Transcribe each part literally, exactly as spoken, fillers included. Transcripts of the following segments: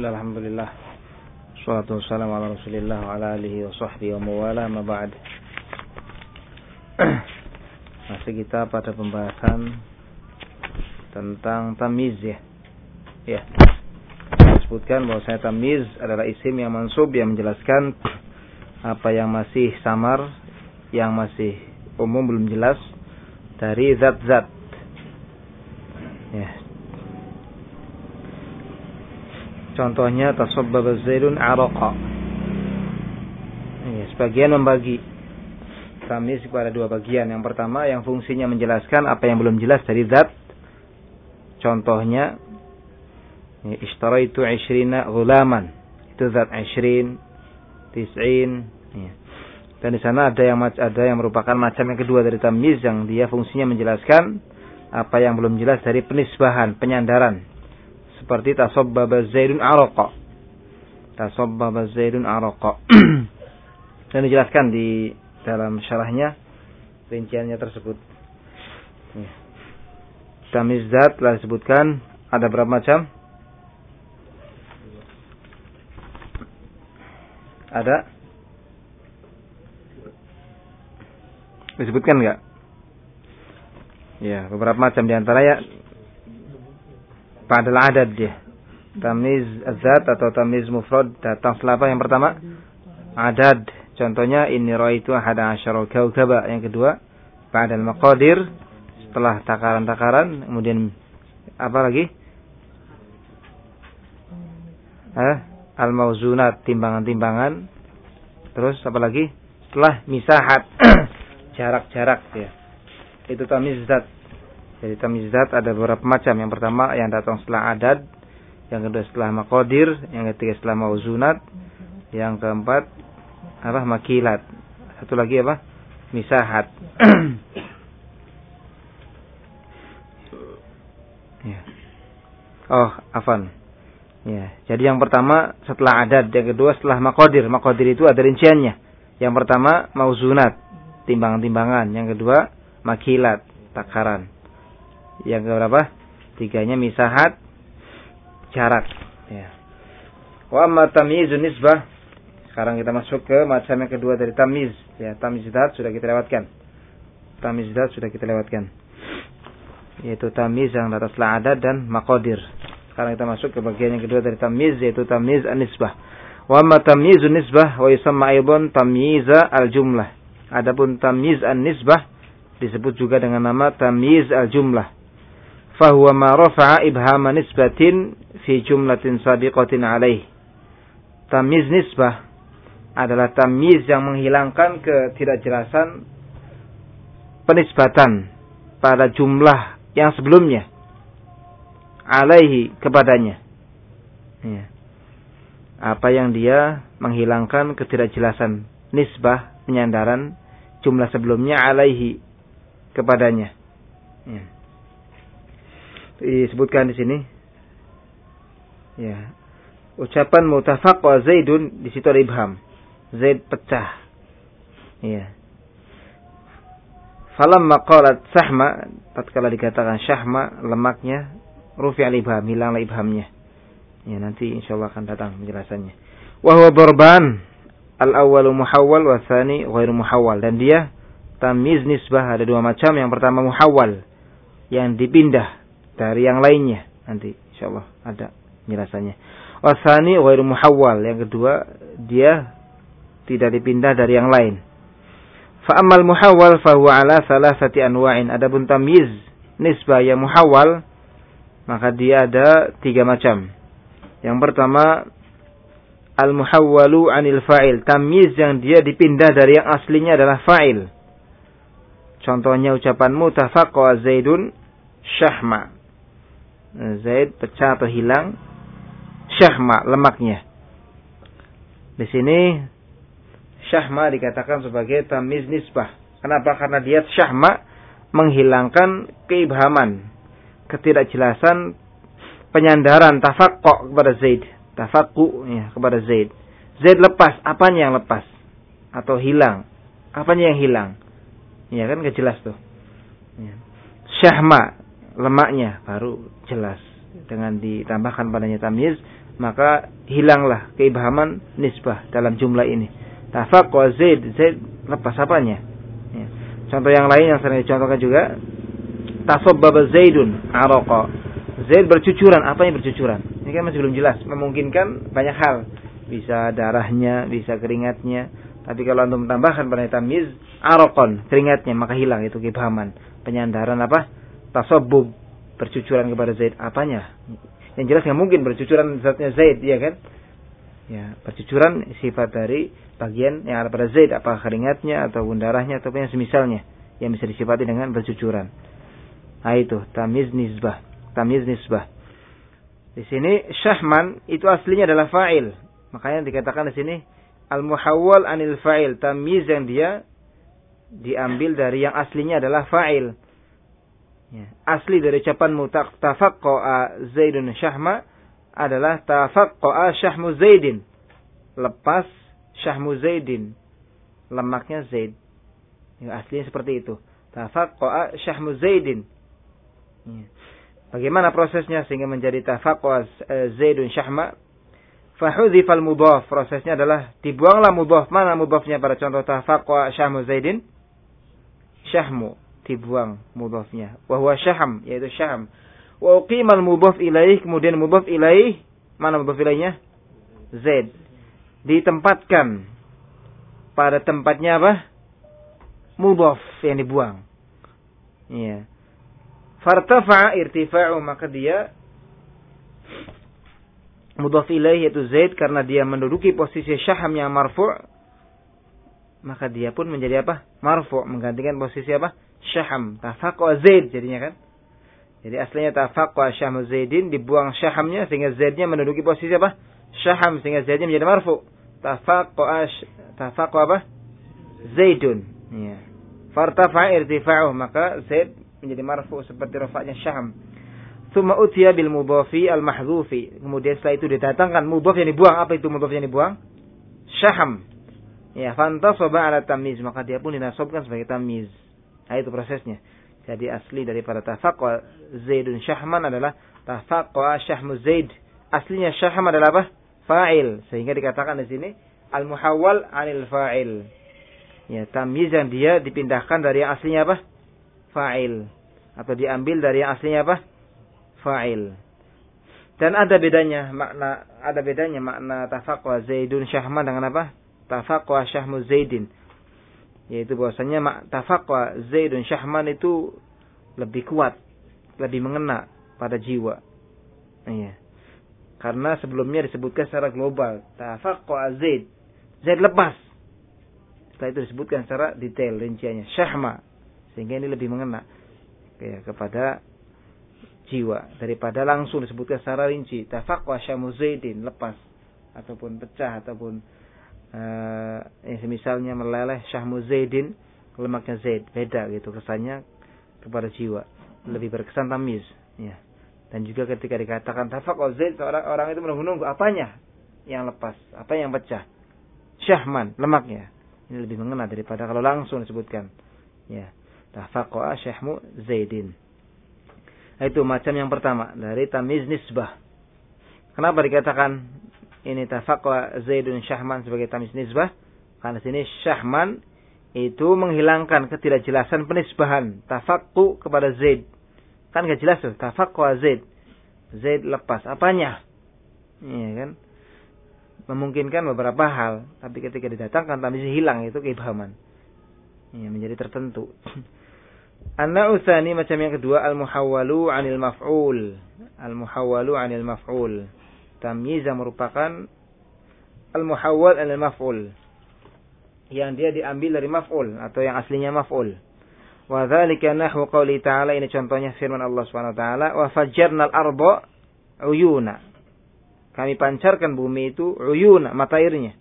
Bismillah, alhamdulillah. Wassalatu wassalamu ala Rasulillah wa ala alihi wa sahbihi wa mawala ma ba'd. Masih kita pada pembahasan tentang tamyiz ya. Ya. Kita sebutkan bahwa saya tamyiz adalah isim yang mansub yang menjelaskan apa yang masih samar, yang masih umum belum jelas dari zat-zat. Ya. Contohnya tasabbaba Zaidun araqa. Ya, sebagian membagi tamyiz kepada dua bagian. Yang pertama yang fungsinya menjelaskan apa yang belum jelas dari zat. Contohnya ya, ishtaraitu ishrina ghulaman. Itu zat ishrin, tis'in. Ya. Dan di sana ada yang ada yang merupakan macam yang kedua dari tamyiz yang dia fungsinya menjelaskan apa yang belum jelas dari penisbahan, penyandaran. Seperti tasabbaba Zaidun araqa. Tasabbaba Zaidun araqa. Dan dijelaskan di dalam syarahnya rinciannya tersebut. Ya. Tamyiz zat telah disebutkan ada berapa macam? Ada? Disebutkan enggak? Ya, beberapa macam di antaranya pada adad dia. Tamyiz zat atau tamyiz mufrad datang setelah apa? Yang pertama adad. Contohnya inni ra'aitu ahada asyara kawkaba. Yang kedua pada al-maqadir, setelah takaran-takaran. Kemudian apa lagi? Eh, al-mawzunat, timbangan-timbangan. Terus apa lagi? Setelah misahat, jarak-jarak ya. Itu tamyiz zat. Jadi tamyiz zat ada beberapa macam. Yang pertama yang datang setelah adad, yang kedua setelah maqadir, yang ketiga setelah mawzunat, yang keempat apa? Makilat. Satu lagi apa? Misahat. Ya. Oh, afan. Ya, jadi yang pertama setelah adad, yang kedua setelah maqadir. Maqadir itu ada rinciannya. Yang pertama mawzunat, timbangan-timbangan, yang kedua makilat, takaran. Yang keberapa? Tiganya misahat, jarak. Ya. Wa amma tamyizun nisbah. Sekarang kita masuk ke macam yang kedua dari tamyiz. Ya, tamyiz zat sudah kita lewatkan. Tamyiz zat sudah kita lewatkan. Yaitu tamyiz yang atas la adad dan maqadir. Sekarang kita masuk ke bagian yang kedua dari tamyiz, yaitu tamyiz an-nisbah. Wa amma tamyizun nisbah wa yusamma aidan tamyiza al-jumlah. Adapun tamyiz an-nisbah disebut juga dengan nama tamyiz al-jumlah. Fahuwa ma rafa'a ibhama nisbatin fi jumlatin sabiqatin alaih. Tamyiz nisbah adalah tamyiz yang menghilangkan ketidakjelasan penisbatan pada jumlah yang sebelumnya alaihi, kepadanya. Ya. Apa yang dia menghilangkan ketidakjelasan nisbah, penyandaran jumlah sebelumnya alaihi, kepadanya. Ya. Disebutkan di sini. Ya. Ucapan mutafaqqa Zaidun, di situ ada ibham. Zaid pecah. Ya. Falamma qalat sahma, tatkala dikatakan syahma, lemaknya, rufi'al ibham, hilanglah ibhamnya. Ya, nanti insyaallah akan datang penjelasannya. Wa huwa darban, al-awwalu muhawwal wa tsani ghairu muhawwal. Dan dia tamyiz nisbah ada dua macam. Yang pertama muhawwal, yang dipindah dari yang lainnya. Nanti insyaallah ada penjelasannya. Wasani ghairu muhawwal, yang kedua dia tidak dipindah dari yang lain. Fa ammal muhawwal fa huwa ala thalathati anwa'in. Adapun tamyiz nisbah yang muhawwal, maka dia ada tiga macam. Yang pertama al muhawwalu 'anil fa'il, tamyiz yang dia dipindah dari yang aslinya adalah fa'il. Contohnya ucapan mutafaqqa Zaidun syahma. Zaid pecah atau hilang, syahma, lemaknya. Di sini syahma dikatakan sebagai tamyiz nisbah. Kenapa? Karena dia syahma menghilangkan keibhaman, ketidakjelasan penyandaran tafaqqa kepada Zaid, tafaqqu ya, kepada Zaid. Zaid lepas, apanya yang lepas atau hilang? Apanya yang hilang? Ya kan enggak jelas tuh. Ya. Syahma, lemaknya baru jelas dengan ditambahkan padanya tamyiz maka hilanglah keibhaman nisbah dalam jumlah ini. Tafaqqa Zaid, Zaid lepas apanya? Ya. Contoh yang lain yang sering dicontohkan juga, tasabbaba Zaidun araqa. Zaid bercucuran, apa yang bercucuran? Ini kan masih belum jelas, memungkinkan banyak hal. Bisa darahnya, bisa keringatnya. Tapi kalau antum tambahkan pada tamyiz araqan, keringatnya, maka hilang itu keibhaman. Penyandaran apa? Tasabbub, bercucuran kepada Zaid, apanya? Yang jelas nggak mungkin bercucuran zatnya Zaid, ya kan? Ya, bercucuran sifat dari bagian yang ada pada Zaid, apa keringatnya atau darahnya atau yang semisalnya yang bisa disifati dengan bercucuran. Nah itu tamyiz nisbah, tamyiz nisbah. Di sini syahman itu aslinya adalah fa'il. Makanya dikatakan di sini al-muhawwal anil fa'il, tamyiz yang dia diambil dari yang aslinya adalah fa'il. Ya. Asli dari ucapanmu tafaqqa'a Zaidun syahma adalah tafaqqa'a syahmu Zaidin. Lepas syahmu Zaidin, lemaknya Zaid. Ya, aslinya seperti itu. Tafaqqa'a syahmu Zaidin. Ya. Bagaimana prosesnya sehingga menjadi tafaqqa'a Zaidun syahma? Fahudhifal mudhaf. Prosesnya adalah dibuanglah mudhaf. Mana mudhafnya pada contoh tafaqqa'a syahmu Zaidin? Syahmu. Dibuang mudhafnya. Wa huwa syaham, yaitu syaham. Wa uqimal mudhaf ilaih, kemudian mudhaf ilaih, mana mudhaf ilaihnya? Zaid. Ditempatkan pada tempatnya apa? Mudhaf yang dibuang. Iya. Fartafa'a irtifa'u, maka dia mudhaf ilaih yaitu Zaid karena dia menduduki posisi syaham yang marfu', maka dia pun menjadi apa? Marfu', menggantikan posisi apa? Syaham. Tafaqqa Zaid jadinya kan. Jadi aslinya tafaqqa syahmu Zaidin, dibuang syahamnya sehingga Zaidnya menduduki posisi apa? Syaham, sehingga Zaidnya menjadi marfu. Tafaqqa tafaqqa apa? Zaidun. Ya. Fartafa irtifa'uh, maka Zaid menjadi marfu seperti rafa'nya syaham. Tsumma utiya bil mudhafi al mahdhufi. Kemudian setelah itu didatangkan mudhaf yang dibuang. Apa itu mudhaf yang dibuang? Syaham. Ya, fantasaba ala tamyiz, maka dia pun dinasabkan sebagai tamyiz. Nah, itu prosesnya. Jadi asli daripada tafaqqa Zaidun syahman adalah tafaqqa syahmu Zaid. Aslinya syaham adalah apa? Fa'il. Sehingga dikatakan di sini al-muhawwal 'anil fa'il. Ya, tamyiz yang dia dipindahkan dari yang aslinya apa? Fa'il. Atau diambil dari yang aslinya apa? Fa'il. Dan ada bedanya makna ada bedanya makna tafaqqa Zaidun syahman dengan apa? Tafaqqa syahmu Zaidin. Yaitu bahwasanya tafaqqa Zaidun syahman itu lebih kuat, lebih mengena pada jiwa. Iya. Karena sebelumnya disebutkan secara global, tafaqqa Zaid, Zaid lepas. Setelah itu disebutkan secara detail rinciannya, syahma, sehingga ini lebih mengena ya, kepada jiwa daripada langsung disebutkan secara rinci, tafaqqa syahmu Zaidin, lepas ataupun pecah ataupun Uh, ya, misalnya meleleh syahmu Zaidin, lemaknya Zaid, beda gitu kesannya kepada jiwa, lebih berkesan tamyiz ya. Dan juga ketika dikatakan tafaqqa Zaid, orang orang itu menunggu-nunggu apanya yang lepas, apa yang pecah, syahman, lemaknya. Ini lebih mengena daripada kalau langsung disebutkan ya, tafaqqa syahmu Zaidin. Itu macam yang pertama dari tamyiz nisbah. Kenapa dikatakan ini tafaqqa Zaidun syahman sebagai tamyiz nisbah? Karena sini syahman itu menghilangkan ketidakjelasan penisbahan tafaqqu kepada Zaid. Kan enggak jelas tuh, tafaqqa Zaid. Zaid lepas apanya? Iya kan? Memungkinkan beberapa hal, tapi ketika didatangkan tamyiz hilang, itu keibhaman. Iya, menjadi tertentu. An-nau'u tsani, macam yang kedua, al-muhawwalu 'anil maf'ul. Al-muhawwalu 'anil maf'ul. Tamyiz yang merupakan al-muhawwal al-maf'ul, yang dia diambil dari maf'ul atau yang aslinya maf'ul. Wa dzalika nahwu qouli ta'ala, ini contohnya firman Allah Subhanahu wa taala, wa fajjarnal arda uyuna. Kami pancarkan bumi itu uyuna, mata airnya.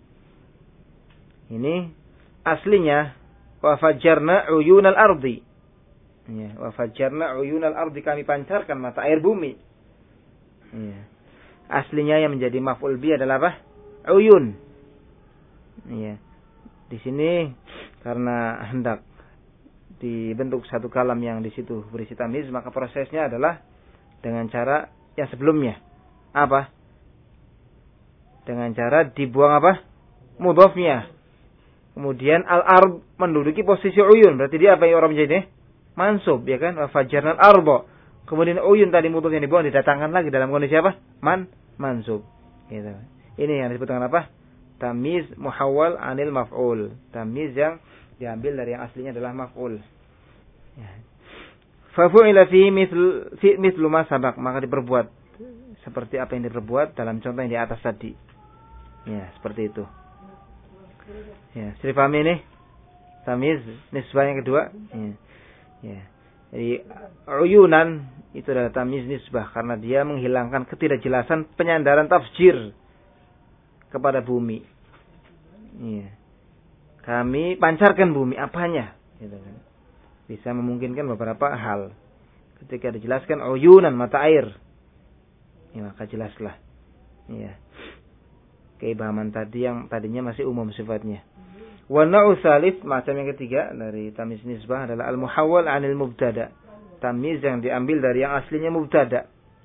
Ini aslinya wa fajjarna uyunal ardi. Ya, wa fajjarna uyunal ardi, kami pancarkan mata air bumi. Ya. Aslinya yang menjadi maf'ul bi adalah apa? Uyun. Iya. Di sini karena hendak dibentuk satu kalam yang di situ berisi tamyiz, maka prosesnya adalah dengan cara yang sebelumnya. Apa? Dengan cara dibuang apa? Mudhofnya. Kemudian al-ard menduduki posisi uyun. Berarti dia apa yang orang menjadi? Mansub, ya kan? Wa fajjarnal arda. Kemudian uyun tadi mudhof yang dibuang didatangkan lagi dalam kondisi apa? Man mansub. Gitu. Ini yang disebut dengan apa? Tamyiz muhawwal anil maf'ul. Tamyiz yang diambil dari yang aslinya adalah maf'ul. Ya. Fa fu'ila fi mithl fi mithlu ma sabaq, maka diperbuat seperti apa yang diperbuat dalam contoh yang di atas tadi. Ya, seperti itu. Ya, sudah paham ini? Tamyiz nisbah yang kedua. Ya. Ya. Jadi uyunan itu adalah tamyiz nisbah karena dia menghilangkan ketidakjelasan penyandaran tafsir kepada bumi. Ya. Kami pancarkan bumi apanya, gitu kan. Bisa memungkinkan beberapa hal. Ketika dijelaskan uyunan mata air, ya maka jelaslah. Ya. Keibahaman tadi yang tadinya masih umum sifatnya. Wa na'u tsalits, macam yang ketiga dari tamyiz nisbah adalah al-muhawwal 'anil mubtada. Tamyiz yang diambil dari yang aslinya mubtada.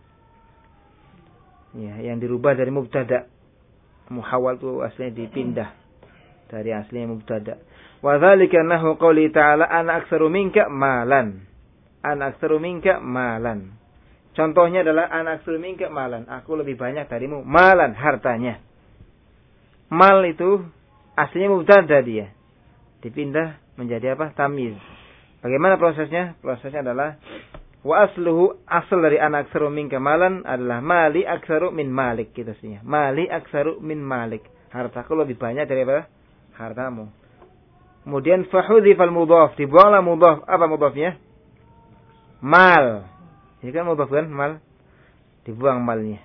Ya, yang dirubah dari mubtada. Muhawwal itu aslinya dipindah dari aslinya mubtada. Wa dzalika nahu qouli ta'ala ana aktsaru minka malan. Ana aktsaru minka malan. Contohnya adalah ana aktsaru minka malan. Aku lebih banyak darimu malan, hartanya. Mal itu aslinya mubtada dia. Dipindah menjadi apa? Tamyiz. Bagaimana prosesnya? Prosesnya adalah wa asluhu, asal dari ana aktsaru minka malan adalah mali aktsaru min malik, gitu sih. Mali aktsaru min malik. Hartaku lebih banyak daripada hartamu. Kemudian fahudhifal mudhaf, dibuanglah mudhaf. Apa mudhafnya? Mal. Ini kan mudhaf kan? Mal. Dibuang malnya.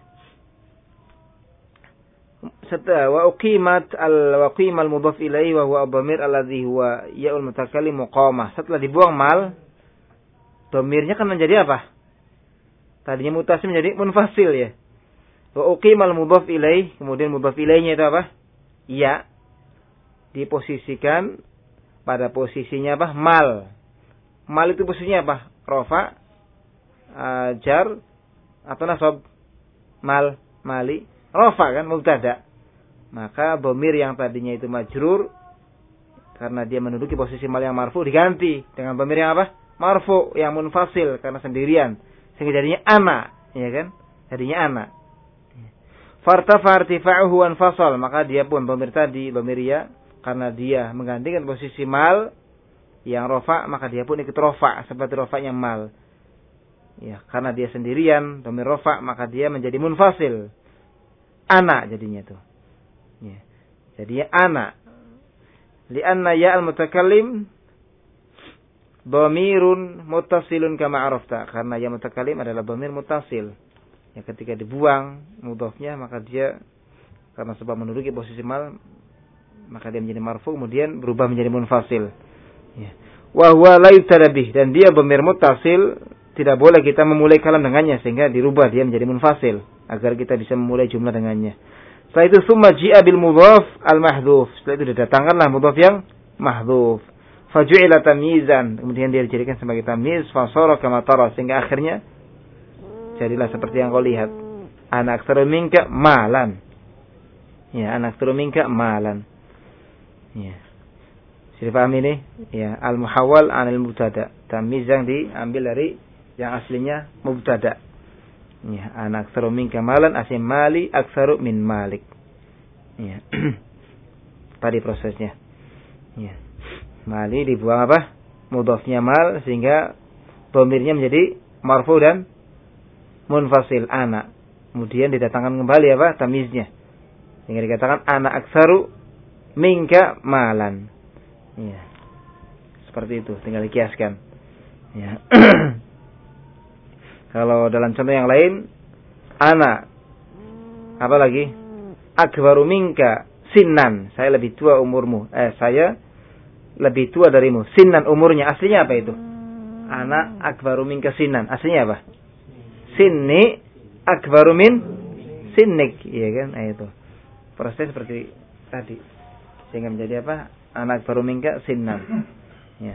Setelah wa uqimat al wa qimal mudhaf ilaihi wa huwa dhamir alladhi huwa ya'ul mutakallim muqamah. Setelah dibuang mal, dhamirnya kan menjadi apa? Tadinya mutasil menjadi munfasil ya. Wa uqimal mudhaf ilaihi, kemudian mudhaf ilaihinya itu apa? Ya. Diposisikan pada posisinya apa? Mal. Mal itu posisinya apa? Rafa, uh, jar atau nasab? Mal, mali. Rafa kan mubtada. Maka dhamir yang tadinya itu majrur karena dia menduduki posisi mal yang marfu diganti dengan dhamir yang apa? Marfu yang munfasil karena sendirian. Sehingga jadinya ana, ya kan? Jadinya ana. Fartafa irtifa'uhu wan fasal, maka dia pun dhamir tadi, dhamir ya, karena dia menggantikan posisi mal yang rafa, maka dia pun ikut rafa seperti rafa'nya mal. Ya, karena dia sendirian, dhamir rafa, maka dia menjadi munfasil. Ana jadinya tuh. Ya. Jadinya ana. Lianna ya al-mutakallim dhamirun muttasilun kama arafta. Karena ya mutakallim adalah dhamir muttasil. Ya, ketika dibuang mudhafnya maka dia karena sebab menduduki posisi mal maka dia menjadi marfu kemudian berubah menjadi munfasil. Ya. Wa huwa la yubtada bih, dan dia dhamir muttasil tidak boleh kita memulai kalam dengannya sehingga dirubah dia menjadi munfasil agar kita bisa memulai jumlah dengannya. Setelah itu summa ji'a bil mudhaf al mahdhuf. Setelah itu didatangkanlah mudhaf yang mahdhuf. Faju'ila tamyizan, kemudian dia dijadikan sebagai tamyiz fa sara kama tara, sehingga akhirnya jadilah seperti yang kau lihat. Ana aktsaru minka malan. Ya, ana aktsaru minka malan. Ya. Sudah paham ini? Ya, al muhawwal anil mubtada. Tamyiz yang diambil dari yang aslinya mubtada. Ya, ana aktsaru minka malan, asli mali aktsaru min malik. Ya. Tadi prosesnya. Ya. Mali dibuang apa? Mudhafnya mal sehingga dhamirnya menjadi marfu dan munfasil ana. Kemudian didatangkan kembali apa? Tamyiznya. Sehingga dikatakan ana aktsaru minka malan. Ya. Seperti itu, tinggal dikiaskan. Ya. Kalau dalam contoh yang lain, ana apa lagi? Akbaru minka sinnan, saya lebih tua umurmu. Eh, saya lebih tua darimu. Sinnan umurnya aslinya apa itu? Ana akbaru minka sinnan. Aslinya apa? Sinni akbaru min sinnik, iya kan? Nah, itu. Proses seperti tadi. Sehingga menjadi apa? Ana akbaru minka sinnan. Ya.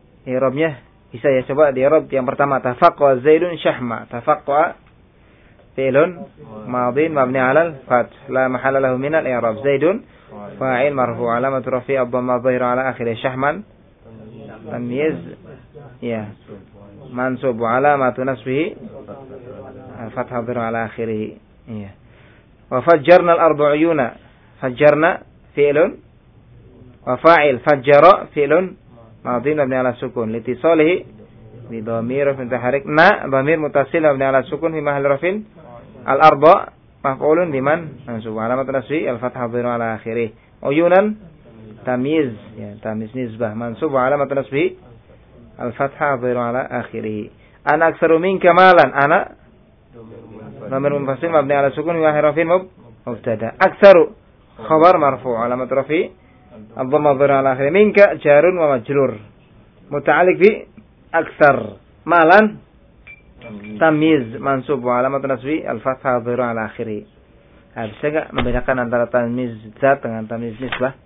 I'rabnya bisa ya, coba di i'rab yang pertama tafaqqa Zaidun syahma. Tafaqqa fi'lun madin mabni 'alal fath la mahalla lahu min al-i'rab. Zaidun fa'il marfu' alamatu rafi' ad-dhamma adh-dhahira 'ala akhirih. Syahman tamyiz ya mansub alamatu nasbihi al-fathah adh-dhahira 'ala akhirih. Ya. Wa fajjarna al-ardu 'uyuna. Fajjarna fi'lun wa fa'il fajjara fi'lun madin mabni 'ala sukun litisalihi bi dhamir mutaharrik na dhamir mutasil mabni 'ala sukun fi mahalli rafin. Al-arba maf'ulun biman mansub alamat nasbi al-fathah adh-dhahira 'ala akhirih. Uyunan tamyiz ya tamyiz nisbah mansub alamat nasbi al-fathah adh-dhahira 'ala akhirih. Ana aktsaru minka malan. Ana dhamir munfasil mabni 'ala sukun wa harfin mubtada. Aktsaru khabar marfu' alamat rafi ad-dhamma adh-dhahira 'ala akhirih. Minka jarun wa majrur muta'alliq bi aktsar. Malan tamyiz mansub wa alamat nasbi al-fathah adh-dhahira 'ala akhirih. Nah, bisa enggak membedakan antara tamyiz dzat dengan tamyiz nisbah?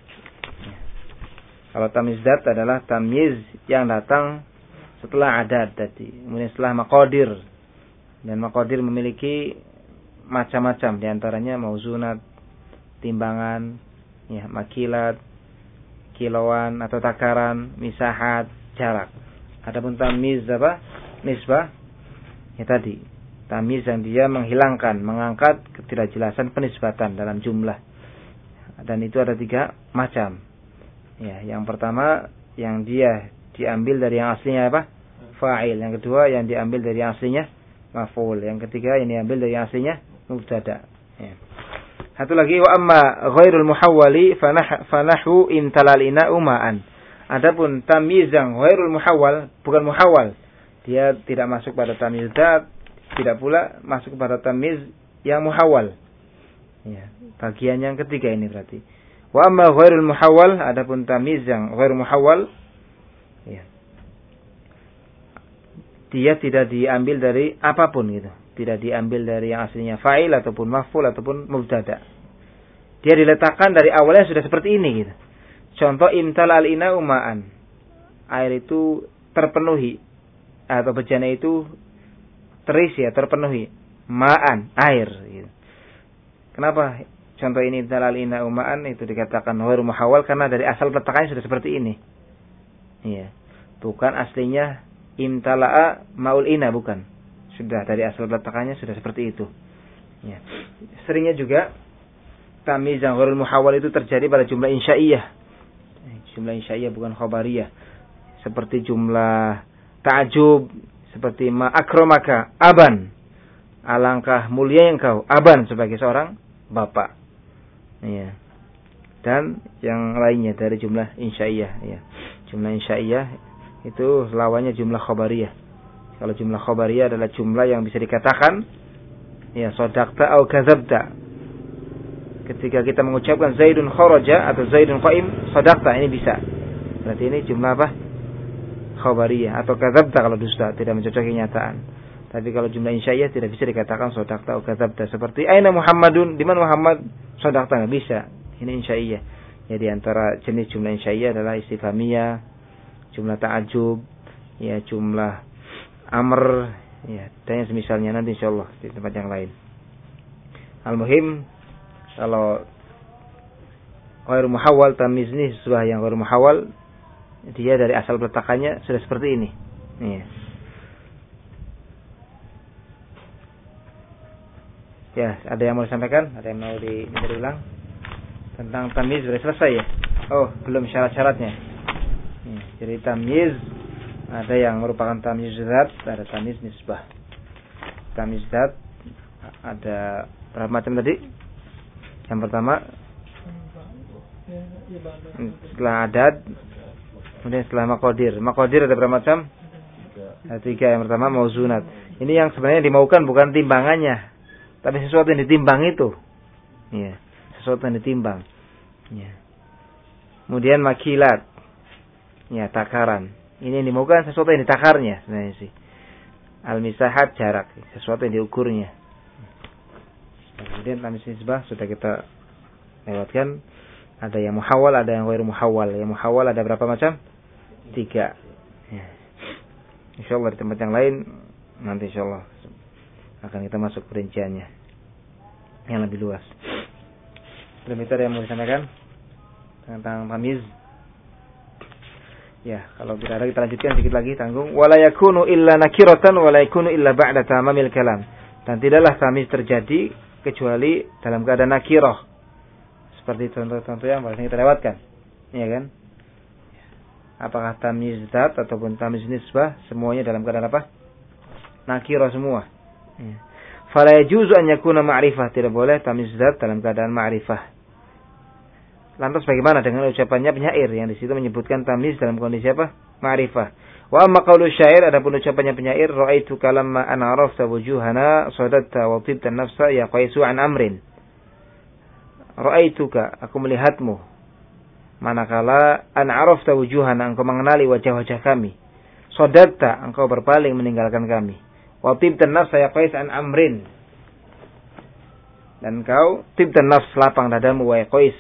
Kalau tamyiz dzat adalah tamyiz yang datang setelah adad tadi, kemudian setelah maqadir. Dan maqadir memiliki macam-macam, di antaranya mauzunat, timbangan, ya, makilat, kiloan atau takaran, misahat, jarak. Adapun tamyiz apa? Nisbah ya tadi, tamyiz yang dia menghilangkan, mengangkat ketidakjelasan penisbatan dalam jumlah. Dan itu ada tiga macam. Ya, yang pertama yang dia diambil dari yang aslinya apa? Fa'il. Yang kedua yang diambil dari yang aslinya maf'ul. Yang ketiga yang diambil dari yang aslinya mubtada. Ya. Satu lagi wa amma ghairul muhawwali fanahu imtalalina uma'an. Adapun tamyiz yang ghairul muhawwal, bukan muhawwal, dia tidak masuk pada tamyiz dzat, tidak pula masuk pada tamyiz yang muhawwal. Ya, bagian yang ketiga ini berarti. Wa amma ghairul muhawwal, adapun tamyiz yang ghairul muhawwal, ya, dia tidak diambil dari apapun gitu. Tidak diambil dari yang aslinya fa'il ataupun maf'ul ataupun mubtada. Dia diletakkan dari awalnya sudah seperti ini gitu. Contoh imtalal ina uma'an. Air itu terpenuhi atau bejana itu terisi ya, terpenuhi. Ma'an, air gitu. Kenapa contoh ini imtalal ina uma'an itu dikatakan ghairu muhawwal? Karena dari asal peletakannya sudah seperti ini. Iya. Bukan aslinya imtala'a maul ina, bukan. Sudah dari asal peletakannya sudah seperti itu. Ya. Seringnya juga tamyiz yang ghairul muhawwal itu terjadi pada jumlah insya'iyah. Jumlah insya'iyah bukan khabariyah. Seperti jumlah ta'jub, seperti ma akramaka aban. Alangkah mulia engkau aban sebagai seorang bapak. Ya. Dan yang lainnya dari jumlah insya'iyah, ya. Jumlah insya'iyah itu lawannya jumlah khabariyah. Kalau jumlah khabariyah adalah jumlah yang bisa dikatakan ya shadaqta atau kadzabta. Ketika kita mengucapkan Zaidun kharaja atau Zaidun qa'im, shadaqta, ini bisa. Berarti ini jumlah apa? Khabariyah. Atau kadzabta kalau dusta, tidak mencocoki kenyataan. Tapi kalau jumlah insya'iyah tidak bisa dikatakan shadaqta atau kadzabta. Seperti aina Muhammadun, di mana Muhammad? Shadaqta, enggak bisa. Ini insya'iyah. Jadi antara jenis jumlah insya'iyah adalah istifhamiyah, jumlah ta'ajub, ya jumlah amr, ya, dan yang semisalnya nanti insyaallah di tempat yang lain. Al-muhim, kalau ghairu muhawwal, tamyiz ini sesuatu yang ghairu muhawwal, dia dari asal peletakannya sudah seperti ini. Ya. Ya, ada yang mau disampaikan? Ada yang mau diberi ulang tentang tamyiz? Sudah selesai ya? Oh, belum syarat-syaratnya. Ya, jadi tamyiz ada yang merupakan tamyiz dzat, ada tamyiz nisbah. Tamyiz dzat ada berapa macam tadi? Yang pertama setelah adad, kemudian setelah maqadir. Maqadir ada berapa macam? Ada tiga. Yang pertama mauzunat. Ini yang sebenarnya dimaukan bukan timbangannya, tapi sesuatu yang ditimbang itu. Ya, sesuatu yang ditimbang. Ya. Kemudian makilat. Ya, takaran. Ini yang dimaukan sesuatu yang ditakarnya sebenarnya sih. Al-misahat, jarak, sesuatu yang diukurnya. Kemudian tamyiz nisbah sudah kita lewatkan. Ada yang muhawwal, ada yang ghairu muhawwal. Yang muhawwal ada berapa macam? Tiga. Ya. Insyaallah di tempat yang lain nanti insyaallah akan kita masuk perinciannya yang lebih luas. Demikian yang mau disampaikan tentang tamiz. Ya, kalau tidak ada kita lanjutkan sedikit lagi tanggung. Wala yakunu illa nakiratan wala yakunu illa ba'da tamamil kalam. Dan tidaklah tamiz terjadi kecuali dalam keadaan nakirah. Seperti contoh-contoh yang barusan kita lewatkan. Iya kan? Apakah tamiz dzat ataupun tamiz nisbah, semuanya dalam keadaan apa? Nakirah semua. Ya. Fala yajuzu an yakuna ma'rifah, tidak boleh tamiz dzat dalam keadaan ma'rifah. Lantas bagaimana dengan ucapannya penyair yang di situ menyebutkan tamiz dalam kondisi apa? Ma'rifah. Wa amma qaulu syair, adapun ucapannya penyair, ra'aitu kalamma an arafta wujuhana sadatta wa tibta nafsa ya qaisu an amrin. Ra'aituka, aku melihatmu. Manakala an arafta wujuhana, engkau mengenali wajah-wajah kami. Sadatta, engkau berpaling meninggalkan kami. Wa tibta nafsa ya qais an amrin. Dan engkau tibta nafs, lapang dadamu wa qais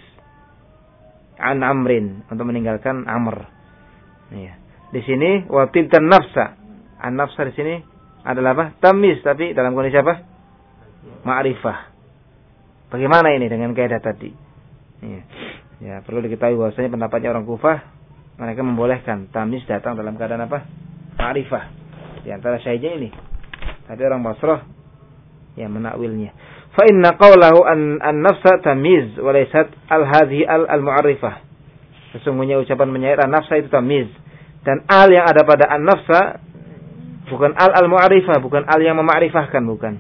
an amrin, untuk meninggalkan amr. Ya. Di sini watib dan nafsa. An nafsa di sini adalah apa? Tamiz, tapi dalam kondisi apa? Ma'rifah. Bagaimana ini dengan kaidah tadi? Ya. Ya, perlu diketahui bahwasanya pendapatnya orang Kufah, mereka membolehkan tamiz datang dalam keadaan apa? Ma'rifah. Di antara syaitnya ini. Tapi orang Basrah yang menakwilnya. Fa inna qawlahu an an-nafsa tamiz wa laysat al-hadhihi al-mu'arrifah. Sesungguhnya ucapan penyair an-nafsa itu tamiz, dan al yang ada pada an-nafsa bukan al al-mu'arrifah, bukan al yang memakrifahkan, bukan.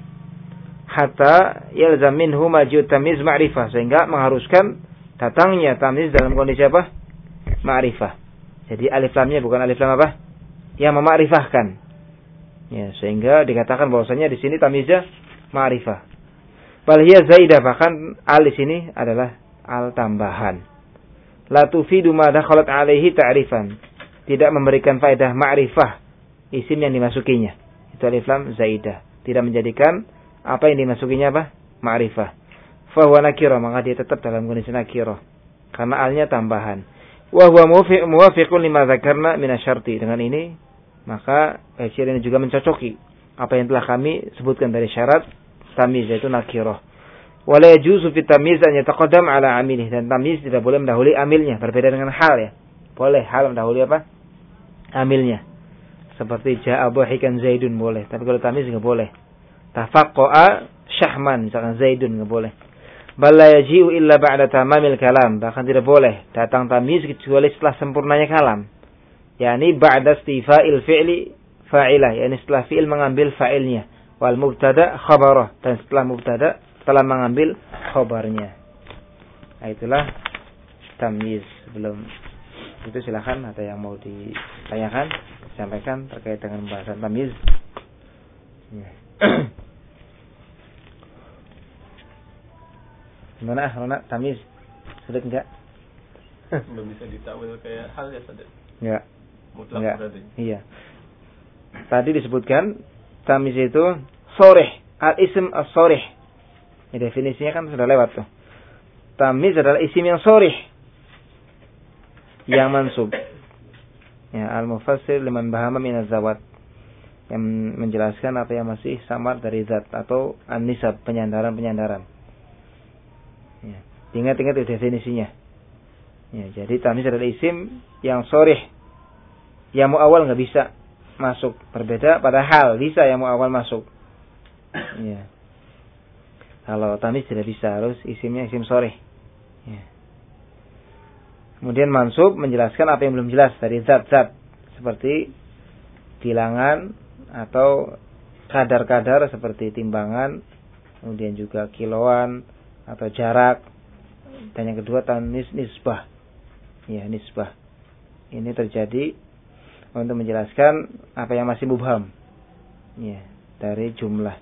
Hatta yalzam minhu maju tamiz ma'rifah, sehingga mengharuskan datangnya tamiz dalam kondisi apa? Ma'rifah. Jadi alif lamnya bukan alif lam apa? Yang memakrifahkan. Ya, sehingga dikatakan bahwasanya di sini tamiznya ma'rifah. Bal hiya zaidah, bahkan al di sini adalah al tambahan. La tufidu ma dakhalat alaihi ta'rifan. Tidak memberikan faedah ma'rifah isim yang dimasukinya. Itu alif lam zaidah. Tidak menjadikan apa yang dimasukinya apa? Ma'rifah. Fa huwa nakirah, maka dia tetap dalam kondisi nakirah. Karena alnya tambahan. Wa huwa muwafiqun lima dzakarna min asy-syarti. Dengan ini maka syair ini juga mencocoki apa yang telah kami sebutkan dari syarat tamiz, yaitu nakirah. Wala yajuzu fi tamiz an yataqaddam ala amilih, dan tamiz tidak boleh mendahului amilnya, berbeda dengan hal ya. Boleh hal mendahului apa? Amilnya. Seperti ja'a dhahikan zaidun boleh, tapi kalau tamiz enggak boleh. Tafaqqa'a syahman, misalkan zaidun enggak boleh. Bal la yaji'u illa ba'da tamamil kalam, bahkan tidak boleh datang tamiz kecuali setelah sempurnanya kalam. Yani ba'da istifa'il fi'li fa'ilah, yani setelah fi'il mengambil fa'ilnya. Wal mubtada khabarah, dan setelah mubtada telah mengambil khabarnya. Nah, itulah tamyiz. Sebelum itu silakan ada yang mau ditanyakan, sampaikan terkait dengan pembahasan tamyiz. Ya. Gimana Rona, tamyiz? Sulit enggak? Belum bisa ditakwil kayak hal ya, Ustaz. Enggak. Mutlak berarti. Iya. Tadi disebutkan tamiz itu sorih, al-ism as-sorih. Ya, definisinya kan sudah lewat tuh. Tamiz adalah isim yang sorih, yang mansub. Ya, al-mufassir liman bahama min az-zawat, yang menjelaskan apa yang masih samar dari zat atau an-nisab, penyandaran-penyandaran. Ya, ingat-ingat itu definisinya. Ya, jadi tamiz adalah isim yang sorih, yang muawwal enggak bisa masuk. Berbeda padahal bisa yang muawwal masuk. Ya. Kalau tamiz tidak bisa, harus isimnya isim sorih. Ya. Kemudian mansub menjelaskan apa yang belum jelas dari zat-zat, seperti bilangan atau kadar-kadar seperti timbangan, kemudian juga kiloan atau jarak. Dan yang kedua tamiz nisbah. Ya, nisbah. Ini terjadi untuk menjelaskan apa yang masih mubham. Ya, dari jumlah.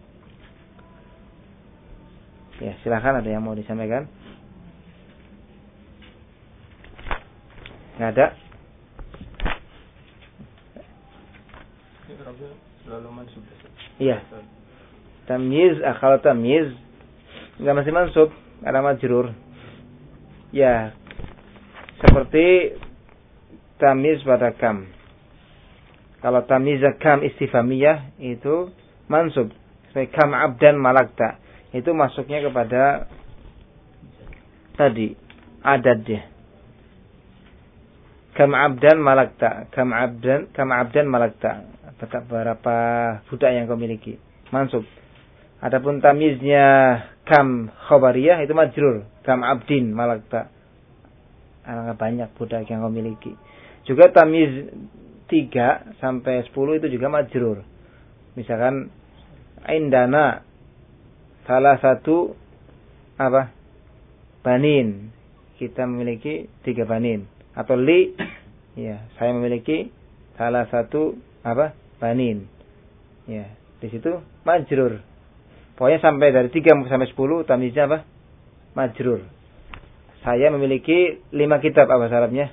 Ya, silakan ada yang mau disampaikan? Enggak ada? Selalu mansub. Iya. Tamyiz, kalau tamyiz enggak masih mansub, ada majrur. Ya, seperti tamyiz pada kam. Kalau tamyiz kam istifhamiyah itu mansub. Kam abdan malakta. Itu masuknya kepada tadi adad dia. Kam abdan malakta, kam abdan, kam abdan malakta. Berapa budak yang kau miliki? Mansub. Adapun tamyiznya kam khabariyah itu majrur. Kam abdin malakta. Alangkah banyak budak yang kau miliki. Juga tamyiz tiga sampai sepuluh itu juga majrur. Misalkan indana salah satu apa? Banin. Kita memiliki tiga banin. Atau li, ya, saya memiliki salah satu apa? Banin. Ya, di situ majrur. Pokoknya sampai dari tiga sampai sepuluh tamyiznya apa? Majrur. Saya memiliki lima kitab, apa syaratnya?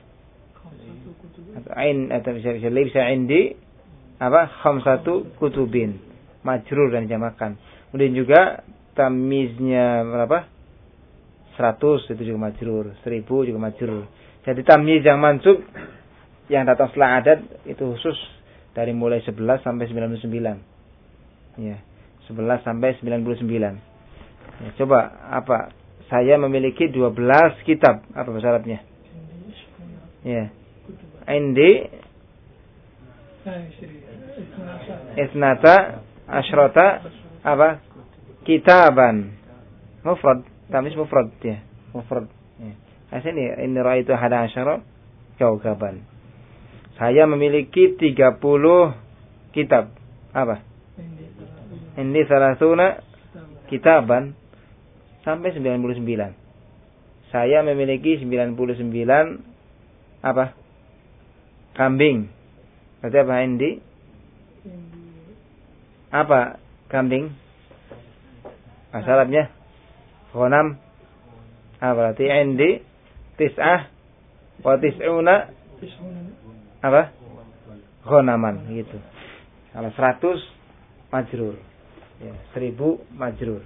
Ain atau bisa bisa li bisa indi apa? Khamsatu kutubin. Majrur dan jamakan. Kemudian juga tamyiznya berapa? seratus itu juga majrur, seribu juga majrur. Jadi tamyiz yang mansub yang datang setelah adat itu khusus dari mulai sebelas sampai sembilan puluh sembilan. Ya, sebelas sampai sembilan puluh sembilan. Ya, coba apa? Saya memiliki dua belas kitab. Apa syaratnya? Ya. Indi isnata asyrata apa? Kitaban. Mufrad, tamyiz mufrad ya. Mufrad. Ya. Asini ini ra'aitu hada asyara kaukaban. Saya memiliki tiga puluh kitab. Apa? Ini salasuna kitaban sampai sembilan puluh sembilan. Saya memiliki sembilan puluh sembilan apa? Kambing. Berarti apa Indi? Apa kambing? Asalnya ghanam. Ah, berarti Indi tis'ah wa tis'una apa? Ghanaman gitu. Kalau seratus majrur. Ya, seribu majrur.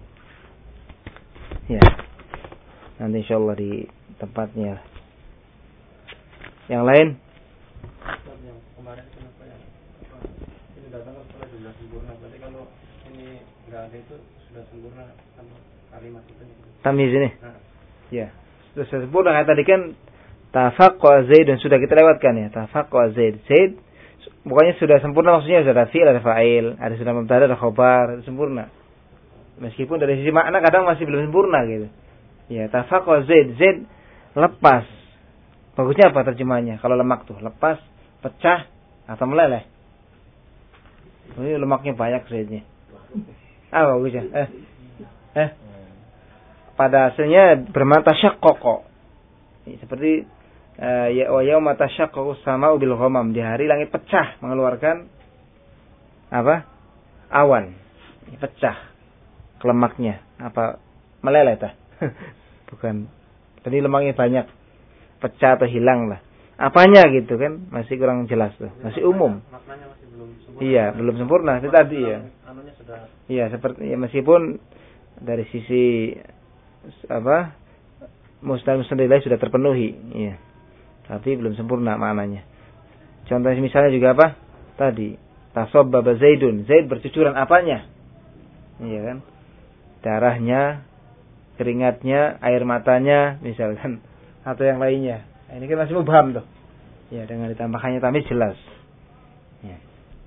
Ya. Nanti insyaallah di tempatnya. Yang lain? Yang kemarin kenapa ya? Ini datang setelah jumlah sempurna. Berarti kalau ini enggak ada itu sudah sempurna kalimat itu. Tamyiz ini? Nah. Ya. Sudah sempurna kayak tadi kan tafaqqa Zaidun sudah kita lewatkan ya. Tafaqqa Zaid. Zaid pokoknya sudah sempurna, maksudnya sudah ada fi'il, ada fa'il, ada sudah mubtada, ada khabar, sempurna. Meskipun dari sisi makna kadang masih belum sempurna gitu. Ya, tafaqqa Zaid. Zaid lepas. Bagusnya apa terjemahnya? Kalau lemak tuh, lepas, pecah atau meleleh. Ini lemaknya banyak Zaidnya. Ah, bagusnya. Eh. Eh. Pada hasilnya bermata syaqqaqa. Seperti uh, ya wa yauma tashaqqaqu as-sama'u bil ghamam, di hari langit pecah mengeluarkan apa? Awan. Pecah ke lemaknya, apa meleleh tah? Bukan. Tadi lemaknya banyak. Pecah atau hilang lah. Apanya gitu kan? Masih kurang jelas tuh. Masih umum. Maknanya masih belum sempurna. Iya, belum sempurna. Itu tadi ya. Anunya sudah. Iya, seperti ya, meskipun dari sisi apa mustahil-mustahil sudah terpenuhi, iya. Tapi belum sempurna maknanya. Contoh misalnya juga apa? Tadi, tasabbaba Zaidun. Zaid bercucuran apanya? Iya kan? Darahnya, keringatnya, air matanya, misalkan, atau yang lainnya. Nah, ini kan masih mubham tuh. Ya, dengan ditambahkannya tamyiz jelas. Ya.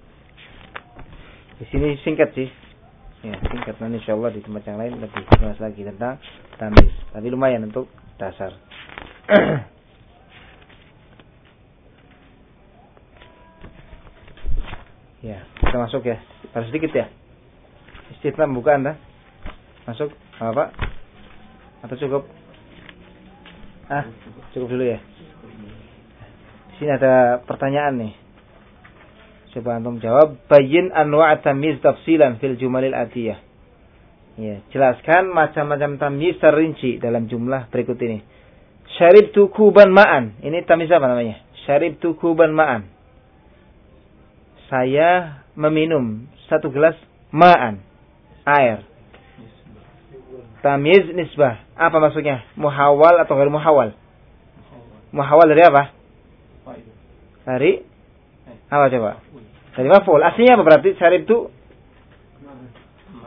Di sini singkat sih. Ya, singkat, nanti insyaallah di tempat yang lain lebih jelas lagi tentang tamyiz. Tapi lumayan untuk dasar. Ya, kita masuk ya. Harus sedikit ya. Istitlam buka Anda. Masuk, apa Pak? Atau cukup? Ah, cukup dulu ya. Di sini ada pertanyaan nih. Coba antum jawab. Bayyin anwa' tamyiz tafsilan fil jumalil atiyah. Ya, jelaskan macam-macam tamyiz terinci dalam jumlah berikut ini. Syaribtu kuban ma'an. Ini tamyiz apa namanya? Syaribtu kuban ma'an. Saya meminum satu gelas ma'an, air. Tamyiz nisbah. Apa maksudnya? Muhawal atau ghair muhawal? Muhawal dari apa? Dari apa coba? Dari maf'ul. Aslinya apa berarti? Syaribtu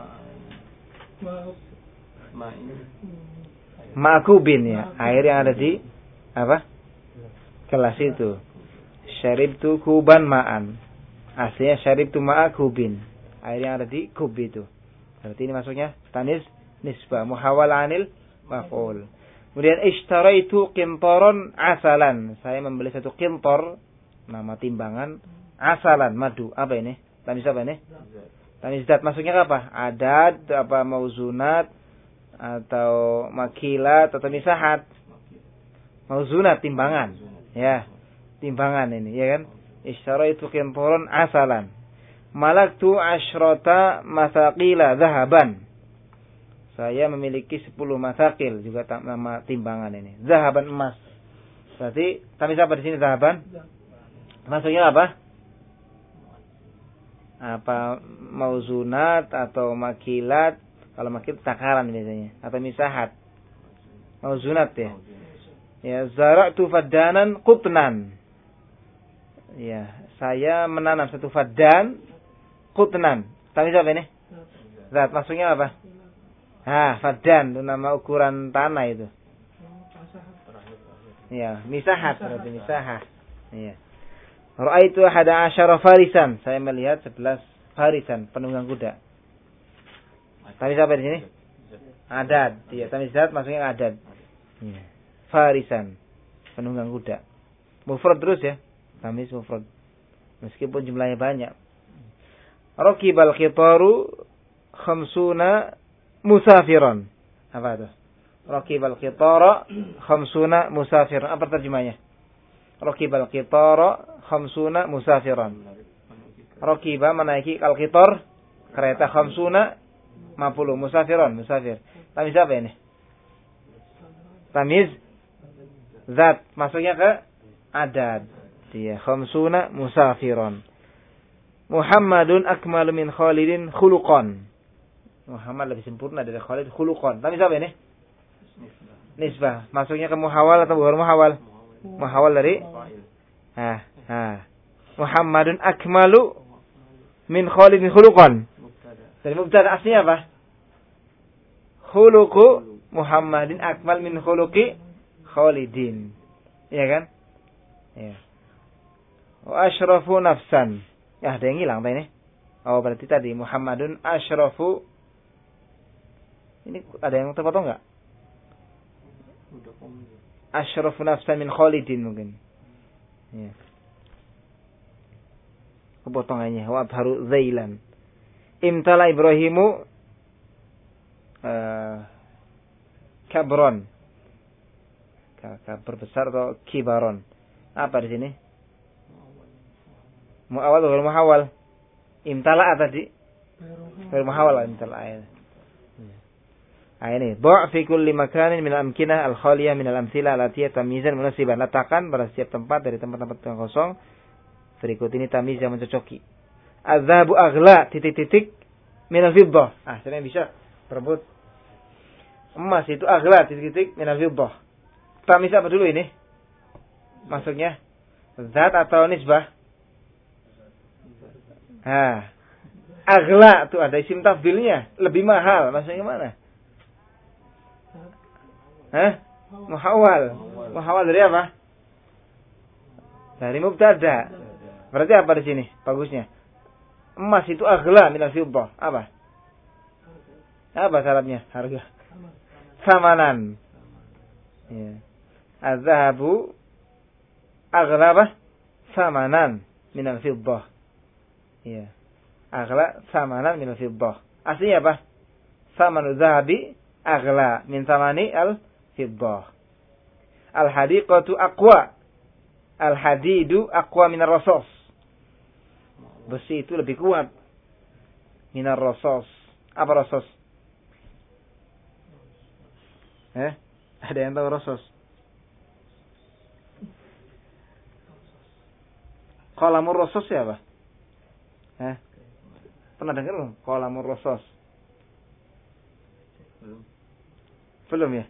Ma'kubin ya, air yang ada di apa? Gelas itu. Syaribtu kuban ma'an. Aslinya syaribtu ma'akubin. Air yang ada di kub itu. Berarti ini masuknya tanis nisbah muhawal anil maf'ul. Kemudian ishtaraitu qintaran asalan. Saya membeli satu qintar, nama timbangan, asalan madu. Apa ini? Tanis apa ini? Tanis zat. Masuknya apa? Adad, apa mauzunat atau makilat atau misahat. Mauzunat timbangan. Ya. Timbangan ini, ya kan? Ishtaraitu qintaran asalan. Malaktu asyrata masaqila zahaban. Saya memiliki sepuluh masakil, juga nama timbangan ini. Zahaban emas. Berarti tamis apa di sini zahaban? Maksudnya apa? Apa mauzunat atau makilat? Kalau makilat takaran biasanya, atau misahat. Mauzunat ya. Ya, zara'tu faddanan qutnan. Ya, saya menanam satu faddan qutnan. Tamis apa ini? Zat, maksudnya apa? Ah, faddan itu nama ukuran tanah itu. Ya, misahat berarti misahah. Iya. Ra'aitu ahada asyara farisan. Saya melihat sebelas farisan, penunggang kuda. Tamis apa di sini? Adad. Iya, tamis zat maksudnya adad. Iya. Farisan, penunggang kuda. Mufrad terus ya. Tamis mufrad. Meskipun jumlahnya banyak. Raqibal qitaru khamsuna musafiran. Apa itu? Raqibal qitara khamsuna musafiran. Apa terjemahnya? Raqibal qitara khamsuna musafiran. Raqiba menaiki al-qitar, kereta khamsuna lima puluh musafiran, musafir. Tamis apa ini? Tamis zat, masuknya ke adad. Dia khamsuna musafiran. Muhammadun akmalu min Khalidin khuluqan. Muhammad lebih sempurna dari Khalid khuluqan. Tapi siapa ini? Nisbah. Masuknya ke muhawal atau bukan muhawal? Muhawal dari ha, ha. Muhammadun akmalu min Khalidin khuluqan. Dari mubtada aslinya apa? Khuluqu Muhammadin akmal min khuluqi Khalidin. Iya kan? Iya. Wa asyrafu nafsan. Ya, ada yang hilang tadi ini. Oh, berarti tadi Muhammadun asyrafu. Ini ada yang terpotong enggak? Asyrafu nafsan min Khalidin mungkin. Ya. Kepotongannya wa abharu zailan. Imtala Ibrahimu uh, kabron. Kabar besar atau kibaron. Apa di sini? Muawal atau muhawal? Imtala tadi. Baru muhawal imtala ayat. Ah ini, ba' fi kulli makanin min al-amkinah al-khaliyah min al-amthila allati tamyizan munasiban. Letakkan pada setiap tempat dari tempat-tempat yang kosong. Berikut ini tamyiz yang mencocoki. Az-zahabu aghla titik-titik min al-fiddah. Ah, saya bisa berebut. Emas itu aghla titik-titik min al-fiddah. Tamyiz apa dulu ini? Maksudnya zat atau nisbah? Ah. Aghla itu ada isim tafdilnya, lebih mahal. Maksudnya mana? Hah? Muhawal. Muhawal dari apa? Dari mubtada. Berarti apa di sini? Bagusnya. Emas itu aghla min al-fiddah. Apa? Apa syaratnya? Harga. Samanan. Ya. Az-zahabu aghla apa? Samanan min al-fiddah. Ya. Aghla samanan min al-fiddah. Aslinya apa? Samanu zahabi aghla min samani al-fiddah. Al-hadiqatu aqwa. Al-hadidu aqwa min ar-rasos. Besi itu lebih kuat min ar-rasos. Apa rasos? Eh? Ada yang tahu rasos? Qalamur rasos ya apa? Eh? Pernah dengar belum? Qalamur rasos. Belum. Belum ya?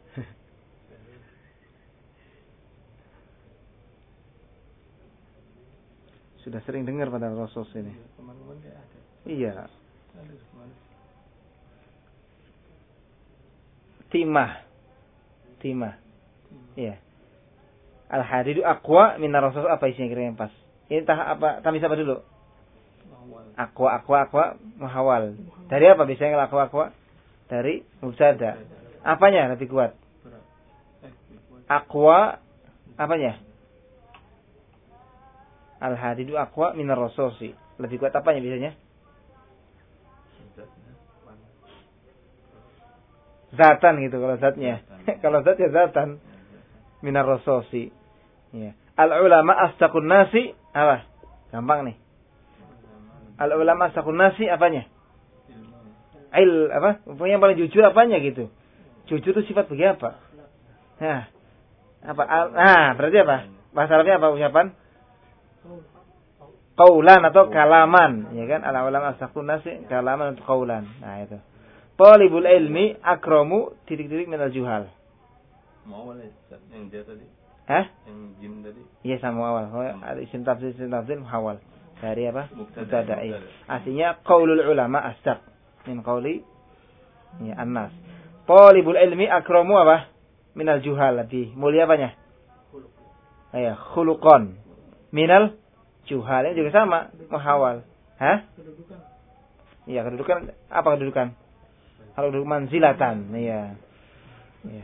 Sudah sering dengar pada rasos ini. Iya. timah. Timah. Iya. Al-hadidu aqwa minar rasus, apa isinya kira yang pas? Ini tah apa? Tamis apa dulu? Aqwa, aqwa, aqwa, muhawal. Dari apa biasanya kalau aqwa, aqwa? Dari mubtada. Apanya lebih kuat? Aqwa, apanya? Al-hadidu aqwa minar rasusi. Lebih kuat apanya biasanya? Zatan gitu kalau zatnya. Kalau zatnya zatan minar rasusi. Ya. Al-ulama astaqun nasi apa? Gampang nih. Al-ulama astaqun nasi apanya? Il apa? Yang paling jujur apanya gitu? Jujur itu sifat bagi apa? Nah, apa? Nah, berarti apa? Bahasa Arabnya apa ucapan? Qaulan atau kalaman, ya kan? Al-ulama astaqun nasi kalaman atau qaulan. Nah, itu. Talibul ilmi akramu titik-titik minal juhal. Mau awal yang dia tadi. Hah? Yang jim tadi. Iya sama awal. Oh, ada isim tafsir isim tafsir muhawal. Dari apa? Mubtada. Artinya qaulul ulama astaq min qauli ya annas. Talibul ilmi akramu apa? Minal juhal, lebih mulia apanya? Ya, khuluqan. Minal juhal ini juga sama, muhawal. Hah? Kedudukan. Iya, kedudukan apa kedudukan? Kalau duduk manzilatan, iya. Iya.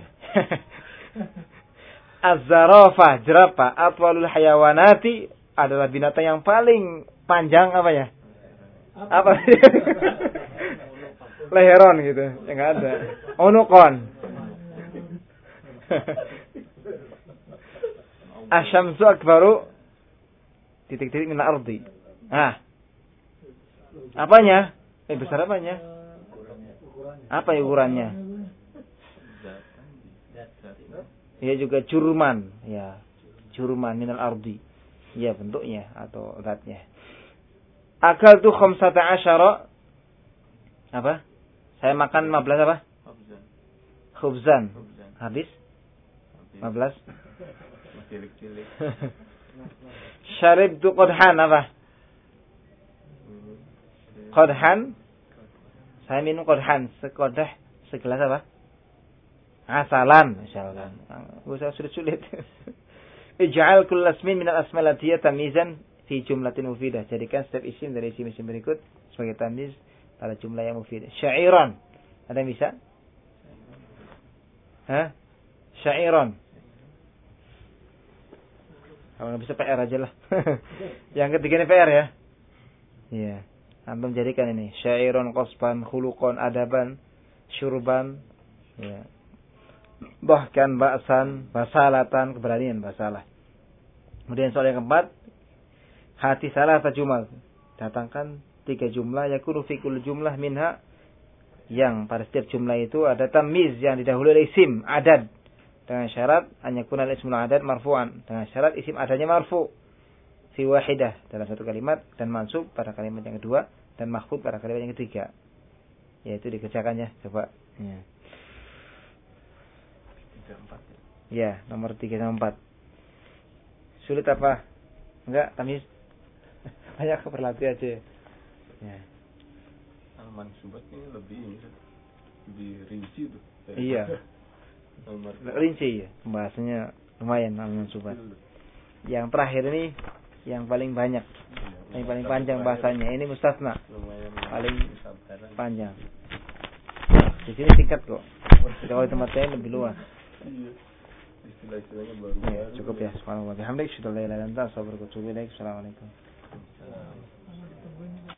Az-zarafah, jerapah, atwalul hayawanati adalah binatang yang paling panjang apa ya? Apa? Leheron gitu, ya enggak ada. Unukon. Asyamsu akbaru titik-titik min al-ardi. Ah. Apanya? Eh besar apanya? Apa ukurannya? Ya juga jurman, ya. Jurman minal ardi. Ya bentuknya atau zatnya. Akal tu khamsata asyara. Apa? Saya makan lima belas apa? Khubzan. Habis? lima belas. Syarib tu qadhan apa? Qadhan. Saya minum qadhan, sekodah, segelas apa? Asalan, misalkan. Enggak usah sulit-sulit. Ij'al kull ismin min al-asma' allati tamizan fi jumlatin mufidah. Jadikan setiap isim dari isim-isim berikut sebagai tamiz pada jumlah yang mufidah. Sya'iran. Ada yang bisa? Hah? Sya'iran. Kalau enggak bisa P R aja lah. Yang ketiga ini P R ya. Iya. Antum jadikan ini syairon, qasban, khuluqan, adaban, syurban, ya. Bahkan ba'san, basalatan, keberanian, basalah. Kemudian soal yang keempat, hati salah atau jumal. Datangkan tiga jumlah, yakunu fi kulli jumlah minha, yang pada setiap jumlah itu ada tamyiz yang didahului oleh isim adad dengan syarat an yakuna al-ismul adad marfu'an, dengan syarat isim adanya marfu' fi wahidah dalam satu kalimat dan mansub pada kalimat yang kedua dan makhfud pada kalimat yang ketiga. Yaitu dikerjakannya coba. Ya. tiga, empat. Ya, nomor tiga sama empat. Sulit apa? Enggak, kami banyak berlatih aja. Ya. Al-mansubat ini lebih ini lebih rinci tuh. Iya. Rinci ya. Pembahasannya lumayan al-mansubat. Yang terakhir ini yang paling banyak, yang paling panjang bahasanya. Ini mustasna, paling panjang. Di sini singkat kok. Kalau tempat lain lebih luas. Istilah-istilahnya baru. Ya, cukup ya. Subhanallah. Alhamdulillah. Assalamualaikum.